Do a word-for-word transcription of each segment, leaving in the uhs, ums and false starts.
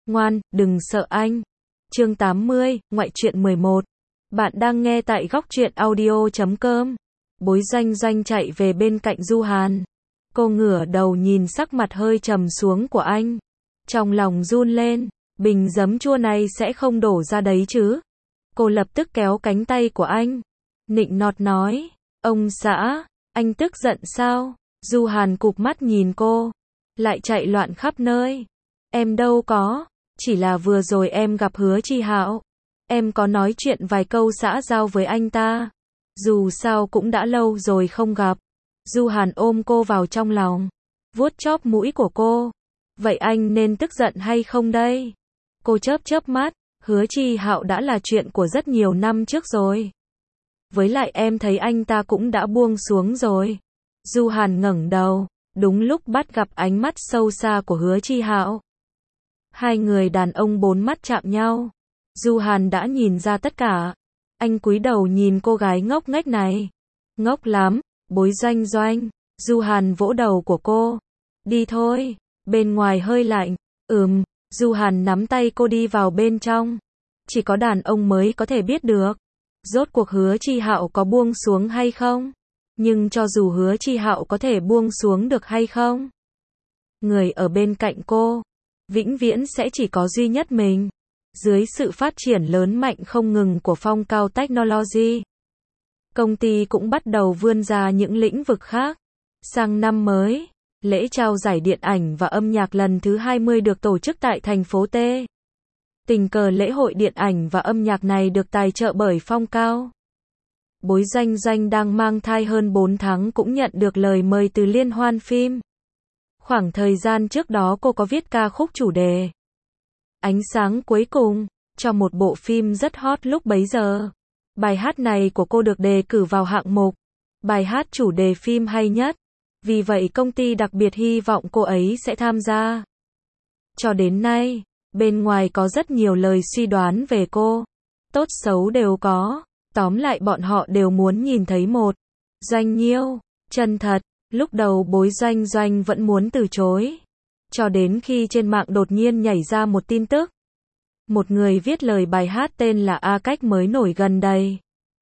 Ngoan, đừng sợ anh. Chương tám mươi, ngoại truyện mười một. Bạn đang nghe tại góc truyện audio chấm com. Bối Doanh Doanh chạy về bên cạnh Du Hàn. Cô ngửa đầu nhìn sắc mặt hơi trầm xuống của anh. Trong lòng run lên, bình giấm chua này sẽ không đổ ra đấy chứ. Cô lập tức kéo cánh tay của anh. Nịnh nọt nói, ông xã, anh tức giận sao? Du Hàn cụp mắt nhìn cô. Lại chạy loạn khắp nơi. Em đâu có, chỉ là vừa rồi em gặp Hứa Chi Hạo. Em có nói chuyện vài câu xã giao với anh ta. Dù sao cũng đã lâu rồi không gặp. Du Hàn ôm cô vào trong lòng, vuốt chóp mũi của cô. Vậy anh nên tức giận hay không đây? Cô chớp chớp mắt, Hứa Chi Hạo đã là chuyện của rất nhiều năm trước rồi. Với lại em thấy anh ta cũng đã buông xuống rồi. Du Hàn ngẩng đầu, đúng lúc bắt gặp ánh mắt sâu xa của Hứa Chi Hạo. Hai người đàn ông bốn mắt chạm nhau. Du Hàn đã nhìn ra tất cả. Anh cúi đầu nhìn cô gái ngốc nghếch này. Ngốc lắm, Bối Doanh Doanh. Du Hàn vỗ đầu của cô. Đi thôi, bên ngoài hơi lạnh. Ừm, Du Hàn nắm tay cô đi vào bên trong. Chỉ có đàn ông mới có thể biết được. Rốt cuộc Hứa Chi Hạo có buông xuống hay không? Nhưng cho dù Hứa Chi Hạo có thể buông xuống được hay không? Người ở bên cạnh cô, vĩnh viễn sẽ chỉ có duy nhất mình. Dưới sự phát triển lớn mạnh không ngừng của Phong Cao Technology, công ty cũng bắt đầu vươn ra những lĩnh vực khác. Sang năm mới, lễ trao giải điện ảnh và âm nhạc lần thứ hai mươi được tổ chức tại thành phố T. Tình cờ lễ hội điện ảnh và âm nhạc này được tài trợ bởi Phong Cao. Bối Doanh Doanh đang mang thai hơn bốn tháng cũng nhận được lời mời từ liên hoan phim. Khoảng thời gian trước đó cô có viết ca khúc chủ đề Ánh sáng cuối cùng, cho một bộ phim rất hot lúc bấy giờ. Bài hát này của cô được đề cử vào hạng mục bài hát chủ đề phim hay nhất. Vì vậy công ty đặc biệt hy vọng cô ấy sẽ tham gia. Cho đến nay, bên ngoài có rất nhiều lời suy đoán về cô. Tốt xấu đều có. Tóm lại bọn họ đều muốn nhìn thấy một Doanh Nhiêu chân thật. Lúc đầu Bối Doanh Doanh vẫn muốn từ chối. Cho đến khi trên mạng đột nhiên nhảy ra một tin tức. Một người viết lời bài hát tên là A Cách mới nổi gần đây.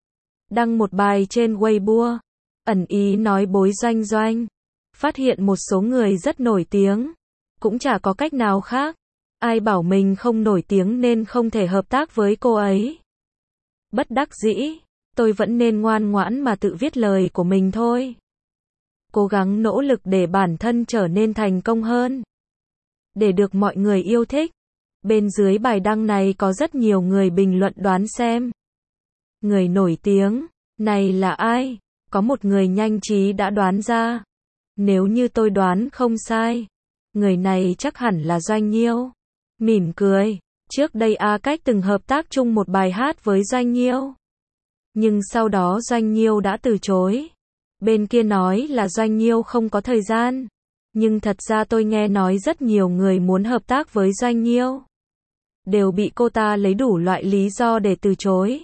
Đăng một bài trên Weibo. Ẩn ý nói Bối Doanh Doanh phát hiện một số người rất nổi tiếng. Cũng chả có cách nào khác. Ai bảo mình không nổi tiếng nên không thể hợp tác với cô ấy. Bất đắc dĩ, tôi vẫn nên ngoan ngoãn mà tự viết lời của mình thôi. Cố gắng nỗ lực để bản thân trở nên thành công hơn. Để được mọi người yêu thích. Bên dưới bài đăng này có rất nhiều người bình luận đoán xem. Người nổi tiếng này là ai? Có một người nhanh trí đã đoán ra. Nếu như tôi đoán không sai, người này chắc hẳn là Doanh Nhiêu. Mỉm cười. Trước đây A Cách từng hợp tác chung một bài hát với Doanh Nhiêu. Nhưng sau đó Doanh Nhiêu đã từ chối. Bên kia nói là Doanh Nhiêu không có thời gian. Nhưng thật ra tôi nghe nói rất nhiều người muốn hợp tác với Doanh Nhiêu. Đều bị cô ta lấy đủ loại lý do để từ chối.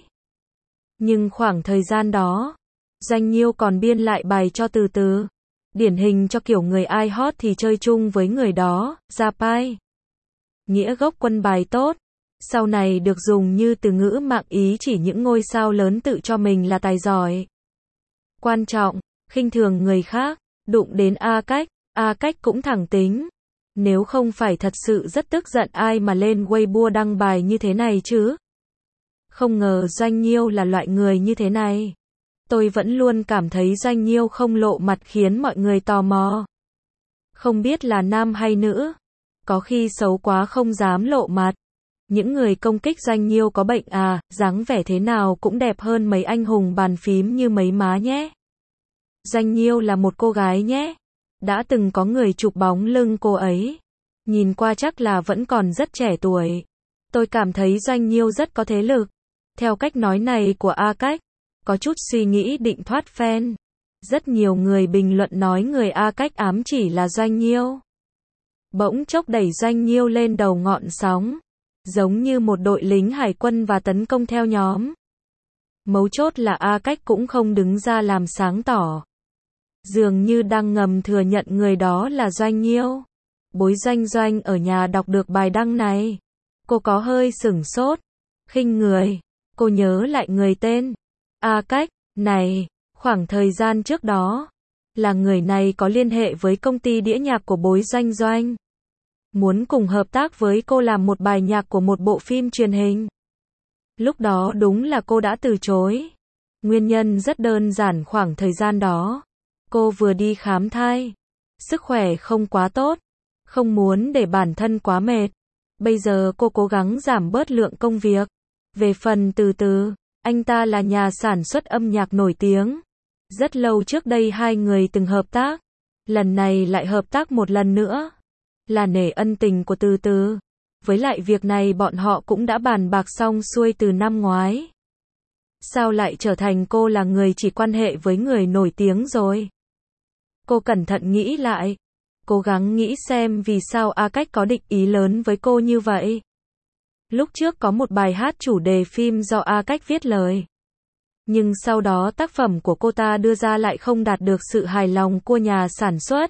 Nhưng khoảng thời gian đó, Doanh Nhiêu còn biên lại bài cho từ từ. Điển hình cho kiểu người ai hot thì chơi chung với người đó, ra pai. Nghĩa gốc quân bài tốt. Sau này được dùng như từ ngữ mạng ý chỉ những ngôi sao lớn tự cho mình là tài giỏi. Quan trọng, khinh thường người khác, đụng đến A Cách, A Cách cũng thẳng tính. Nếu không phải thật sự rất tức giận ai mà lên Weibo đăng bài như thế này chứ. Không ngờ Doanh Nhiêu là loại người như thế này. Tôi vẫn luôn cảm thấy Doanh Nhiêu không lộ mặt khiến mọi người tò mò. Không biết là nam hay nữ. Có khi xấu quá không dám lộ mặt. Những người công kích Doanh Nhiêu có bệnh à, dáng vẻ thế nào cũng đẹp hơn mấy anh hùng bàn phím như mấy má nhé. Doanh Nhiêu là một cô gái nhé. Đã từng có người chụp bóng lưng cô ấy. Nhìn qua chắc là vẫn còn rất trẻ tuổi. Tôi cảm thấy Doanh Nhiêu rất có thế lực. Theo cách nói này của A Cách, có chút suy nghĩ định thoát fan. Rất nhiều người bình luận nói người A Cách ám chỉ là Doanh Nhiêu. Bỗng chốc đẩy Doanh Nhiêu lên đầu ngọn sóng. Giống như một đội lính hải quân và tấn công theo nhóm. Mấu chốt là A Cách cũng không đứng ra làm sáng tỏ. Dường như đang ngầm thừa nhận người đó là Doanh Nhiêu. Bối Doanh Doanh ở nhà đọc được bài đăng này. Cô có hơi sửng sốt. Khinh người. Cô nhớ lại người tên A Cách này, khoảng thời gian trước đó, là người này có liên hệ với công ty đĩa nhạc của Bối Doanh Doanh. Muốn cùng hợp tác với cô làm một bài nhạc của một bộ phim truyền hình. Lúc đó đúng là cô đã từ chối. Nguyên nhân rất đơn giản, khoảng thời gian đó, cô vừa đi khám thai. Sức khỏe không quá tốt. Không muốn để bản thân quá mệt. Bây giờ cô cố gắng giảm bớt lượng công việc. Về phần Từ Từ, anh ta là nhà sản xuất âm nhạc nổi tiếng. Rất lâu trước đây hai người từng hợp tác. Lần này lại hợp tác một lần nữa. Là nể ân tình của Từ Từ. Với lại việc này bọn họ cũng đã bàn bạc xong xuôi từ năm ngoái. Sao lại trở thành cô là người chỉ quan hệ với người nổi tiếng rồi? Cô cẩn thận nghĩ lại. Cố gắng nghĩ xem vì sao A Cách có định ý lớn với cô như vậy. Lúc trước có một bài hát chủ đề phim do A Cách viết lời. Nhưng sau đó tác phẩm của cô ta đưa ra lại không đạt được sự hài lòng của nhà sản xuất.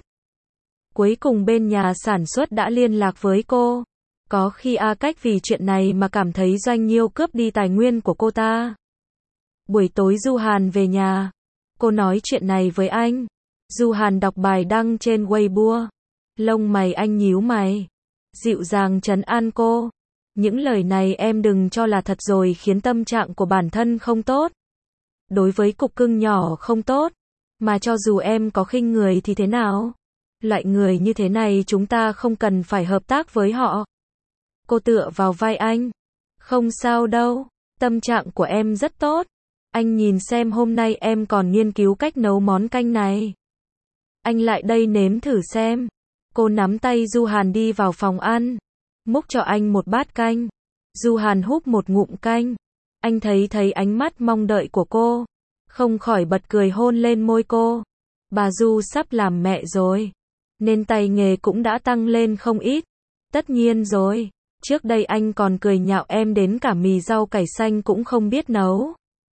Cuối cùng bên nhà sản xuất đã liên lạc với cô. Có khi A Cách vì chuyện này mà cảm thấy Doanh Nhiêu cướp đi tài nguyên của cô ta. Buổi tối Du Hàn về nhà. Cô nói chuyện này với anh. Du Hàn đọc bài đăng trên Weibo. Lông mày anh nhíu mày. Dịu dàng trấn an cô. Những lời này em đừng cho là thật rồi, khiến tâm trạng của bản thân không tốt. Đối với cục cưng nhỏ không tốt. Mà cho dù em có khinh người thì thế nào? Loại người như thế này chúng ta không cần phải hợp tác với họ. Cô tựa vào vai anh. Không sao đâu. Tâm trạng của em rất tốt. Anh nhìn xem hôm nay em còn nghiên cứu cách nấu món canh này. Anh lại đây nếm thử xem. Cô nắm tay Du Hàn đi vào phòng ăn. Múc cho anh một bát canh. Du Hàn húp một ngụm canh. Anh thấy thấy ánh mắt mong đợi của cô. Không khỏi bật cười hôn lên môi cô. Bà Du sắp làm mẹ rồi. Nên tay nghề cũng đã tăng lên không ít. Tất nhiên rồi. Trước đây anh còn cười nhạo em đến cả mì rau cải xanh cũng không biết nấu.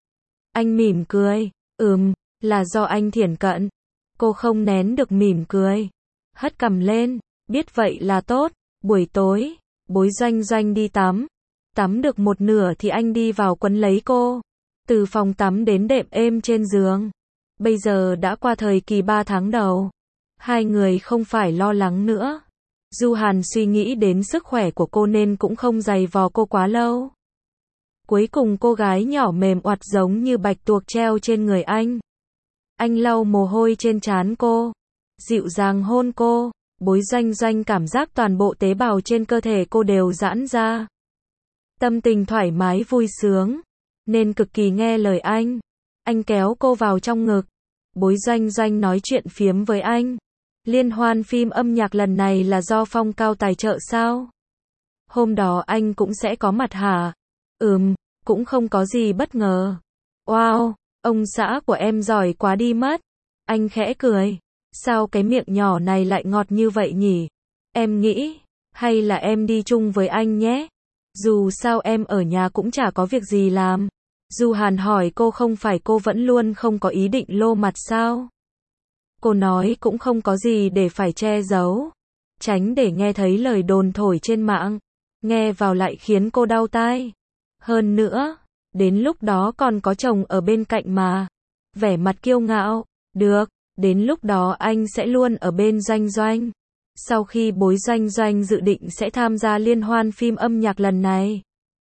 Anh mỉm cười. Ừm, là do anh thiển cận. Cô không nén được mỉm cười. Hất cằm lên. Biết vậy là tốt. Buổi tối, Bối Doanh Doanh đi tắm. Tắm được một nửa thì anh đi vào quấn lấy cô. Từ phòng tắm đến đệm êm trên giường. Bây giờ đã qua thời kỳ ba tháng đầu. Hai người không phải lo lắng nữa. Du Hàn suy nghĩ đến sức khỏe của cô nên cũng không giày vò cô quá lâu. Cuối cùng cô gái nhỏ mềm oặt giống như bạch tuộc treo trên người anh. Anh lau mồ hôi trên trán cô. Dịu dàng hôn cô. Bối Doanh Doanh cảm giác toàn bộ tế bào trên cơ thể cô đều giãn ra. Tâm tình thoải mái vui sướng. Nên cực kỳ nghe lời anh. Anh kéo cô vào trong ngực. Bối Doanh Doanh nói chuyện phiếm với anh. Liên hoan phim âm nhạc lần này là do Phong Cao tài trợ sao? Hôm đó anh cũng sẽ có mặt hả? Ừm, cũng không có gì bất ngờ. Wow, ông xã của em giỏi quá đi mất. Anh khẽ cười. Sao cái miệng nhỏ này lại ngọt như vậy nhỉ? Em nghĩ, hay là em đi chung với anh nhé? Dù sao em ở nhà cũng chả có việc gì làm. Du Hàn hỏi cô, không phải cô vẫn luôn không có ý định lô mặt sao? Cô nói cũng không có gì để phải che giấu. Tránh để nghe thấy lời đồn thổi trên mạng. Nghe vào lại khiến cô đau tai. Hơn nữa, đến lúc đó còn có chồng ở bên cạnh mà. Vẻ mặt kiêu ngạo. Được, đến lúc đó anh sẽ luôn ở bên Doanh Doanh. Sau khi Bối Doanh Doanh dự định sẽ tham gia liên hoan phim âm nhạc lần này,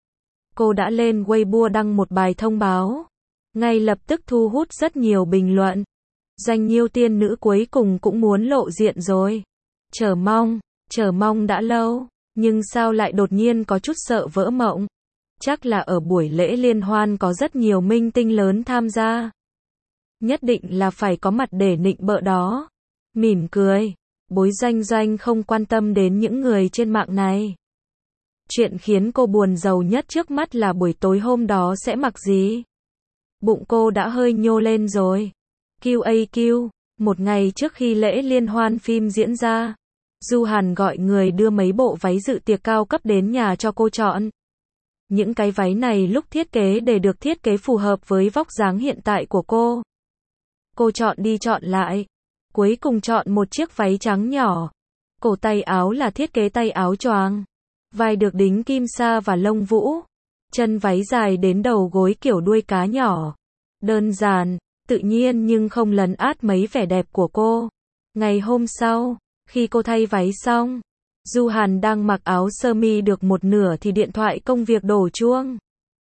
cô đã lên Weibo đăng một bài thông báo. Ngay lập tức thu hút rất nhiều bình luận. Doanh Nhiêu tiên nữ cuối cùng cũng muốn lộ diện rồi. Chờ mong, chờ mong đã lâu, nhưng sao lại đột nhiên có chút sợ vỡ mộng. Chắc là ở buổi lễ liên hoan có rất nhiều minh tinh lớn tham gia. Nhất định là phải có mặt để nịnh bợ đó. Mỉm cười. Bối Doanh Doanh không quan tâm đến những người trên mạng này. Chuyện khiến cô buồn rầu nhất trước mắt là buổi tối hôm đó sẽ mặc gì. Bụng cô đã hơi nhô lên rồi. quy a quy, một ngày trước khi lễ liên hoan phim diễn ra, Du Hàn gọi người đưa mấy bộ váy dự tiệc cao cấp đến nhà cho cô chọn. Những cái váy này lúc thiết kế để được thiết kế phù hợp với vóc dáng hiện tại của cô. Cô chọn đi chọn lại. Cuối cùng chọn một chiếc váy trắng nhỏ. Cổ tay áo là thiết kế tay áo choàng. vai được đính kim sa và lông vũ, chân váy dài đến đầu gối kiểu đuôi cá nhỏ. Đơn giản, tự nhiên nhưng không lấn át mấy vẻ đẹp của cô. Ngày hôm sau, khi cô thay váy xong, Du Hàn đang mặc áo sơ mi được một nửa thì điện thoại công việc đổ chuông.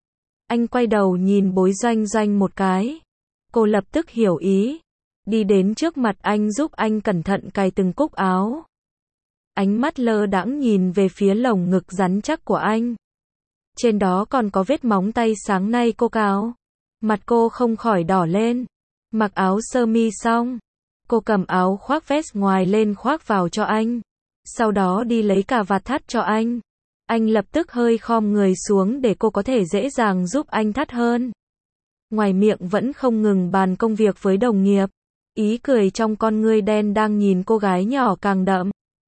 Anh quay đầu nhìn Bối Doanh Doanh một cái. Cô lập tức hiểu ý, đi đến trước mặt anh giúp anh cẩn thận cài từng cúc áo. Ánh mắt lơ đãng nhìn về phía lồng ngực rắn chắc của anh. Trên đó còn có vết móng tay sáng nay cô cào. Mặt cô không khỏi đỏ lên. Mặc áo sơ mi xong, cô cầm áo khoác vest ngoài lên khoác vào cho anh. Sau đó đi lấy cà vạt thắt cho anh. Anh lập tức hơi khom người xuống để cô có thể dễ dàng giúp anh thắt hơn. Ngoài miệng vẫn không ngừng bàn công việc với đồng nghiệp. Ý cười trong con ngươi đen đang nhìn cô gái nhỏ càng đậm.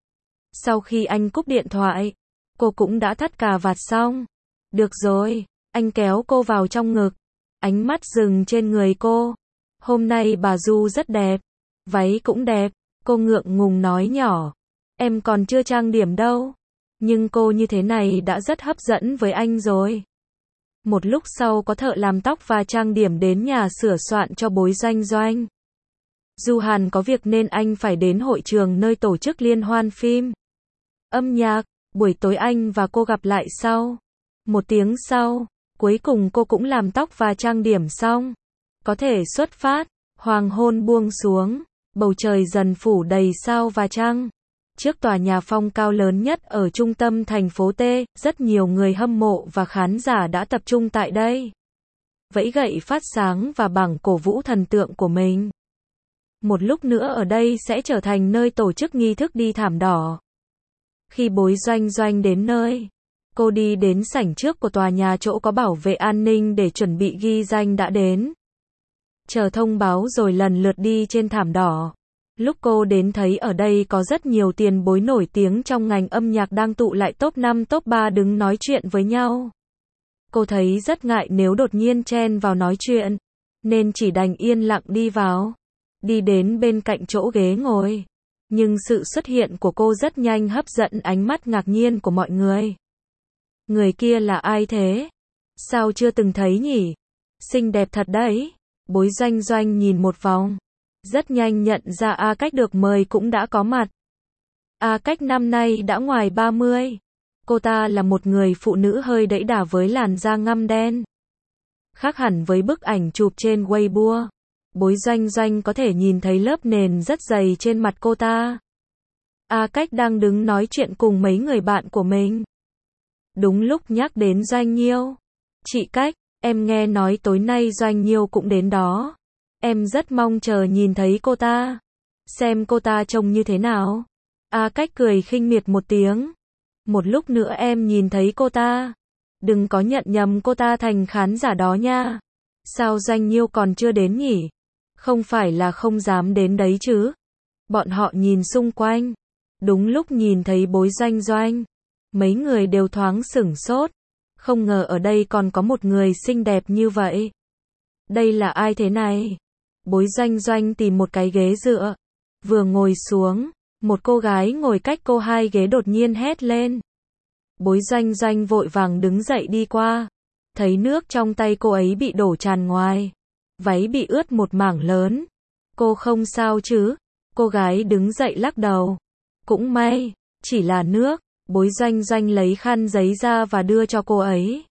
Sau khi anh cúp điện thoại, cô cũng đã thắt cà vạt xong. Được rồi, anh kéo cô vào trong ngực. Ánh mắt dừng trên người cô. Hôm nay bà Du rất đẹp. Váy cũng đẹp. Cô ngượng ngùng nói nhỏ. Em còn chưa trang điểm đâu. Nhưng cô như thế này đã rất hấp dẫn với anh rồi. Một lúc sau có thợ làm tóc và trang điểm đến nhà sửa soạn cho Bối Doanh Doanh. Du Hàn có việc nên anh phải đến hội trường nơi tổ chức liên hoan phim âm nhạc. Buổi tối anh và cô gặp lại sau. Một tiếng sau, cuối cùng cô cũng làm tóc và trang điểm xong. Có thể xuất phát. Hoàng hôn buông xuống, bầu trời dần phủ đầy sao và trăng. Trước tòa nhà phong cao lớn nhất ở trung tâm thành phố T, rất nhiều người hâm mộ và khán giả đã tập trung tại đây. Vẫy gậy phát sáng và bảng cổ vũ thần tượng của mình. Một lúc nữa ở đây sẽ trở thành nơi tổ chức nghi thức đi thảm đỏ. Khi Bối Doanh Doanh đến nơi, cô đi đến sảnh trước của tòa nhà chỗ có bảo vệ an ninh để chuẩn bị ghi danh đã đến. Chờ thông báo rồi lần lượt đi trên thảm đỏ. Lúc cô đến thấy ở đây có rất nhiều tiền bối nổi tiếng trong ngành âm nhạc đang tụ lại top năm top ba đứng nói chuyện với nhau. Cô thấy rất ngại nếu đột nhiên chen vào nói chuyện, nên chỉ đành yên lặng đi vào. Đi đến bên cạnh chỗ ghế ngồi. Nhưng sự xuất hiện của cô rất nhanh hấp dẫn ánh mắt ngạc nhiên của mọi người. Người kia là ai thế? Sao chưa từng thấy nhỉ? Xinh đẹp thật đấy. Bối Doanh Doanh nhìn một vòng. Rất nhanh nhận ra A Cách được mời cũng đã có mặt. A Cách năm nay đã ngoài ba mươi. Cô ta là một người phụ nữ hơi đẫy đà với làn da ngăm đen. Khác hẳn với bức ảnh chụp trên Weibo. Bối Doanh Doanh có thể nhìn thấy lớp nền rất dày trên mặt cô ta. A Cách đang đứng nói chuyện cùng mấy người bạn của mình. Đúng lúc nhắc đến Doanh Nhiêu. Chị Cách, em nghe nói tối nay Doanh Nhiêu cũng đến đó. Em rất mong chờ nhìn thấy cô ta. Xem cô ta trông như thế nào. A Cách cười khinh miệt một tiếng. Một lúc nữa em nhìn thấy cô ta. Đừng có nhận nhầm cô ta thành khán giả đó nha. Sao Doanh Nhiêu còn chưa đến nhỉ? Không phải là không dám đến đấy chứ? Bọn họ nhìn xung quanh. Đúng lúc nhìn thấy Bối Doanh Doanh. Mấy người đều thoáng sửng sốt. Không ngờ ở đây còn có một người xinh đẹp như vậy. Đây là ai thế này? Bối Doanh Doanh tìm một cái ghế dựa. Vừa ngồi xuống, một cô gái ngồi cách cô hai ghế đột nhiên hét lên. Bối Doanh Doanh vội vàng đứng dậy đi qua. Thấy nước trong tay cô ấy bị đổ tràn ngoài. Váy bị ướt một mảng lớn. Cô không sao chứ? Cô gái đứng dậy lắc đầu. Cũng may, chỉ là nước. Bối Doanh Doanh lấy khăn giấy ra và đưa cho cô ấy.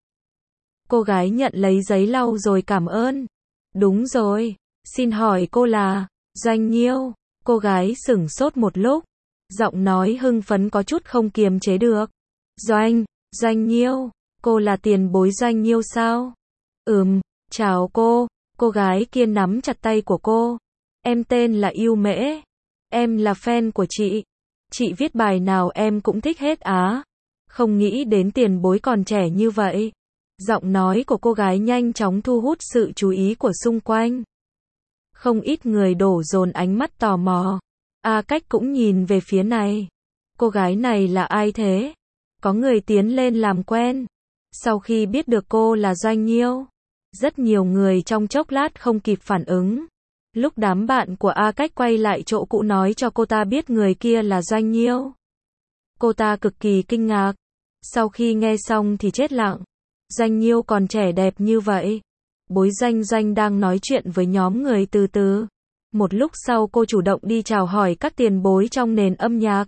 Cô gái nhận lấy giấy lau rồi cảm ơn. Đúng rồi, xin hỏi cô là Doanh Nhiêu? Cô gái sửng sốt một lúc. Giọng nói hưng phấn có chút không kiềm chế được. Doanh, Doanh Nhiêu, cô là tiền bối Doanh Nhiêu sao? Ừm, chào cô. Cô gái kia nắm chặt tay của cô. Em tên là Yêu Mễ. Em là fan của chị. Chị viết bài nào em cũng thích hết á. Không nghĩ đến tiền bối còn trẻ như vậy. Giọng nói của cô gái nhanh chóng thu hút sự chú ý của xung quanh. Không ít người đổ dồn ánh mắt tò mò. A Cách cũng nhìn về phía này. Cô gái này là ai thế? Có người tiến lên làm quen. Sau khi biết được cô là Doanh Nhiêu, rất nhiều người trong chốc lát không kịp phản ứng. Lúc đám bạn của A Cách quay lại chỗ cũ nói cho cô ta biết người kia là Doanh Nhiêu. Cô ta cực kỳ kinh ngạc. Sau khi nghe xong thì chết lặng. Doanh Nhiêu còn trẻ đẹp như vậy. Bối Doanh Doanh đang nói chuyện với nhóm người từ từ. Một lúc sau cô chủ động đi chào hỏi các tiền bối trong nền âm nhạc.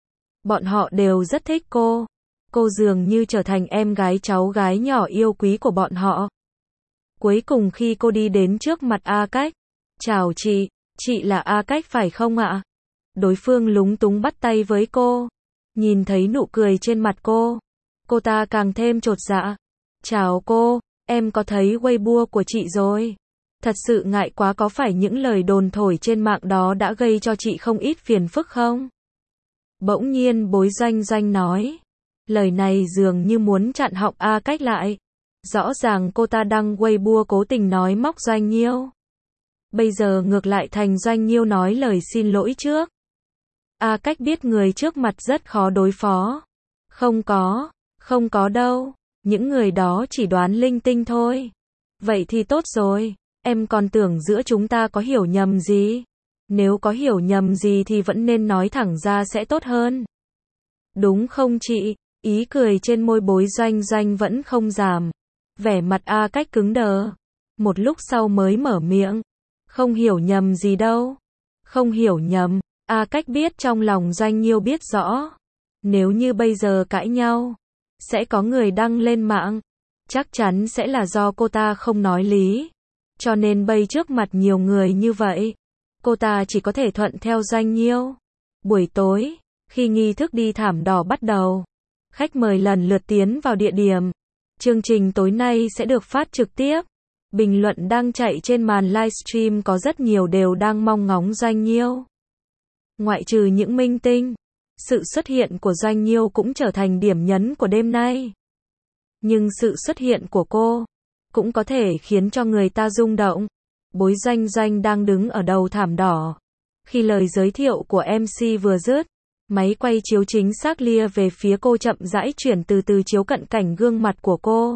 Bọn họ đều rất thích cô. Cô dường như trở thành em gái cháu gái nhỏ yêu quý của bọn họ. Cuối cùng khi cô đi đến trước mặt A Cách. Chào chị, chị là A Cách phải không ạ? Đối phương lúng túng bắt tay với cô. Nhìn thấy nụ cười trên mặt cô. Cô ta càng thêm chột dạ. Chào cô, em có thấy Weibo của chị rồi. Thật sự ngại quá, có phải những lời đồn thổi trên mạng đó đã gây cho chị không ít phiền phức không? Bỗng nhiên Bối Doanh Doanh nói. Lời này dường như muốn chặn họng A Cách lại. Rõ ràng cô ta đăng Weibo cố tình nói móc Doanh Nhiêu. Bây giờ ngược lại thành Doanh Nhiêu nói lời xin lỗi trước. A Cách biết người trước mặt rất khó đối phó. Không có, không có đâu. Những người đó chỉ đoán linh tinh thôi. Vậy thì tốt rồi. Em còn tưởng giữa chúng ta có hiểu nhầm gì. Nếu có hiểu nhầm gì thì vẫn nên nói thẳng ra sẽ tốt hơn. Đúng không chị? Ý cười trên môi Bối Doanh Doanh vẫn không giảm. Vẻ mặt A Cách cứng đờ. Một lúc sau mới mở miệng. Không hiểu nhầm gì đâu. Không hiểu nhầm. A Cách biết trong lòng Doanh Nhiêu biết rõ. Nếu như bây giờ cãi nhau, sẽ có người đăng lên mạng. Chắc chắn sẽ là do cô ta không nói lý. Cho nên bây trước mặt nhiều người như vậy, cô ta chỉ có thể thuận theo Doanh Nhiêu. Buổi tối, khi nghi thức đi thảm đỏ bắt đầu, khách mời lần lượt tiến vào địa điểm. Chương trình tối nay sẽ được phát trực tiếp. Bình luận đang chạy trên màn livestream có rất nhiều đều đang mong ngóng Doanh Nhiêu. Ngoại trừ những minh tinh, sự xuất hiện của Doanh Nhiêu cũng trở thành điểm nhấn của đêm nay. Nhưng sự xuất hiện của cô cũng có thể khiến cho người ta rung động. Bối Doanh Doanh đang đứng ở đầu thảm đỏ. Khi lời giới thiệu của em xê vừa dứt, máy quay chiếu chính xác lia về phía cô, chậm rãi chuyển từ từ chiếu cận cảnh gương mặt của cô.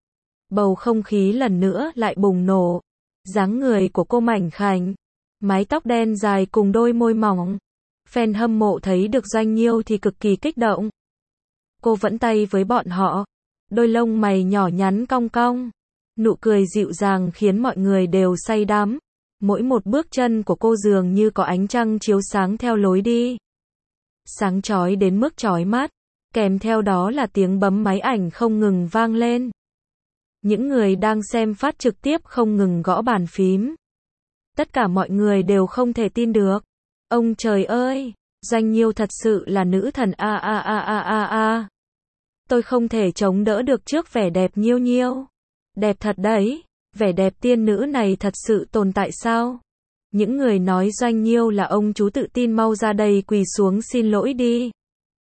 Bầu không khí lần nữa lại bùng nổ. Dáng người của cô mảnh khảnh, mái tóc đen dài cùng đôi môi mỏng. Fan hâm mộ thấy được Doanh Nhiêu thì cực kỳ kích động. Cô vẫn tay với bọn họ. Đôi lông mày nhỏ nhắn cong cong. Nụ cười dịu dàng khiến mọi người đều say đắm. Mỗi một bước chân của cô dường như có ánh trăng chiếu sáng theo lối đi. Sáng chói đến mức chói mắt. Kèm theo đó là tiếng bấm máy ảnh không ngừng vang lên. Những người đang xem phát trực tiếp không ngừng gõ bàn phím. Tất cả mọi người đều không thể tin được. Ông trời ơi, Doanh Nhiêu thật sự là nữ thần a a a a a a. Tôi không thể chống đỡ được trước vẻ đẹp Nhiêu Nhiêu. Đẹp thật đấy, vẻ đẹp tiên nữ này thật sự tồn tại sao? Những người nói Doanh Nhiêu là ông chú tự tin mau ra đây quỳ xuống xin lỗi đi.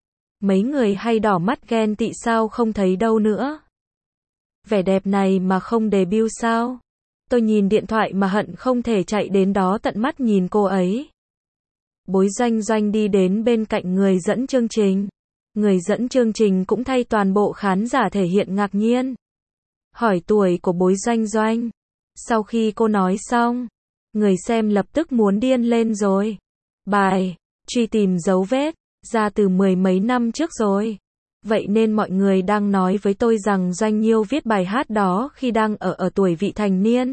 Mấy người hay đỏ mắt ghen tị sao không thấy đâu nữa. Vẻ đẹp này mà không debut sao? Tôi nhìn điện thoại mà hận không thể chạy đến đó tận mắt nhìn cô ấy. Bối Doanh Doanh đi đến bên cạnh người dẫn chương trình. Người dẫn chương trình cũng thay toàn bộ khán giả thể hiện ngạc nhiên. Hỏi tuổi của Bối Doanh Doanh. Sau khi cô nói xong, người xem lập tức muốn điên lên rồi. Bài, truy tìm dấu vết, ra từ mười mấy năm trước rồi. Vậy nên mọi người đang nói với tôi rằng Doanh Nhiêu viết bài hát đó khi đang ở ở tuổi vị thành niên.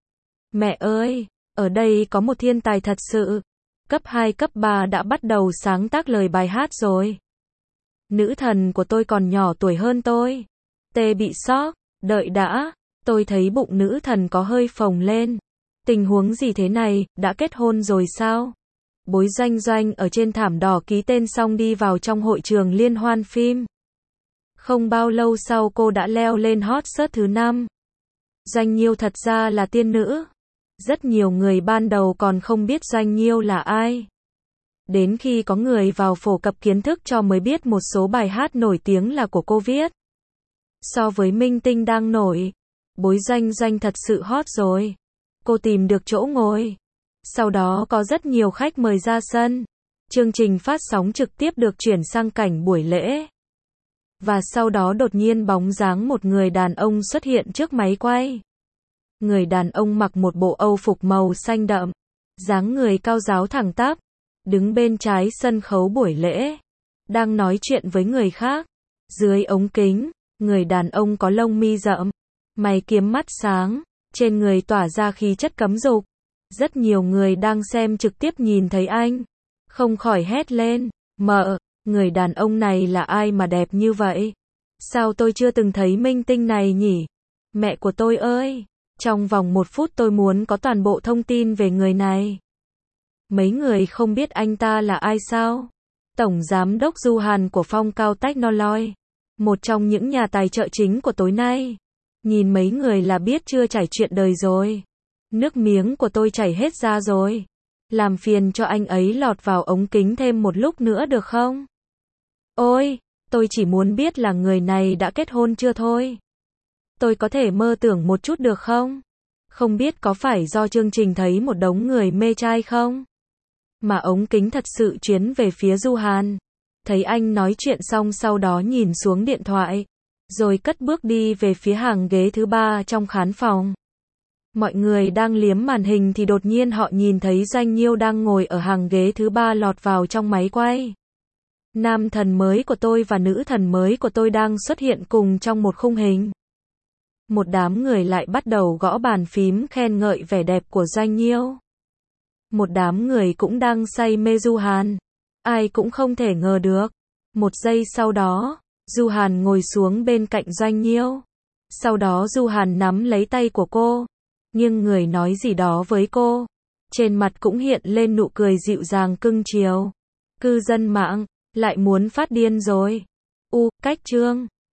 Mẹ ơi, ở đây có một thiên tài thật sự. Cấp hai cấp ba đã bắt đầu sáng tác lời bài hát rồi. Nữ thần của tôi còn nhỏ tuổi hơn tôi. Tê bị sốc, đợi đã, tôi thấy bụng nữ thần có hơi phồng lên. Tình huống gì thế này, đã kết hôn rồi sao? Bối Doanh Doanh ở trên thảm đỏ ký tên xong đi vào trong hội trường liên hoan phim. Không bao lâu sau cô đã leo lên hot search thứ năm. Doanh Nhiêu thật ra là tiên nữ. Rất nhiều người ban đầu còn không biết Doanh Nhiêu là ai. Đến khi có người vào phổ cập kiến thức cho mới biết một số bài hát nổi tiếng là của cô viết. So với minh tinh đang nổi, Bối Doanh Doanh thật sự hot rồi. Cô tìm được chỗ ngồi. Sau đó có rất nhiều khách mời ra sân. Chương trình phát sóng trực tiếp được chuyển sang cảnh buổi lễ. Và sau đó đột nhiên bóng dáng một người đàn ông xuất hiện trước máy quay. Người đàn ông mặc một bộ âu phục màu xanh đậm. Dáng người cao ráo thẳng tắp. Đứng bên trái sân khấu buổi lễ. Đang nói chuyện với người khác. Dưới ống kính, người đàn ông có lông mi rậm, mày kiếm mắt sáng, trên người tỏa ra khí chất cấm dục. Rất nhiều người đang xem trực tiếp nhìn thấy anh, không khỏi hét lên, mợ, người đàn ông này là ai mà đẹp như vậy? Sao tôi chưa từng thấy minh tinh này nhỉ? Mẹ của tôi ơi! Trong vòng một phút tôi muốn có toàn bộ thông tin về người này. Mấy người không biết anh ta là ai sao? Tổng giám đốc Du Hàn của Phong Cao Technology, một trong những nhà tài trợ chính của tối nay. Nhìn mấy người là biết chưa trải chuyện đời rồi. Nước miếng của tôi chảy hết ra rồi. Làm phiền cho anh ấy lọt vào ống kính thêm một lúc nữa được không? Ôi, tôi chỉ muốn biết là người này đã kết hôn chưa thôi. Tôi có thể mơ tưởng một chút được không? Không biết có phải do chương trình thấy một đống người mê trai không? Mà ống kính thật sự chuyến về phía Du Hàn. Thấy anh nói chuyện xong sau đó nhìn xuống điện thoại. Rồi cất bước đi về phía hàng ghế thứ ba trong khán phòng. Mọi người đang liếm màn hình thì đột nhiên họ nhìn thấy Doanh Nhiêu đang ngồi ở hàng ghế thứ ba lọt vào trong máy quay. Nam thần mới của tôi và nữ thần mới của tôi đang xuất hiện cùng trong một khung hình. Một đám người lại bắt đầu gõ bàn phím khen ngợi vẻ đẹp của Doanh Nhiêu. Một đám người cũng đang say mê Du Hàn. Ai cũng không thể ngờ được. Một giây sau đó, Du Hàn ngồi xuống bên cạnh Doanh Nhiêu. Sau đó Du Hàn nắm lấy tay của cô, nhưng người nói gì đó với cô. Trên mặt cũng hiện lên nụ cười dịu dàng cưng chiều. Cư dân mạng lại muốn phát điên rồi. U, cách chương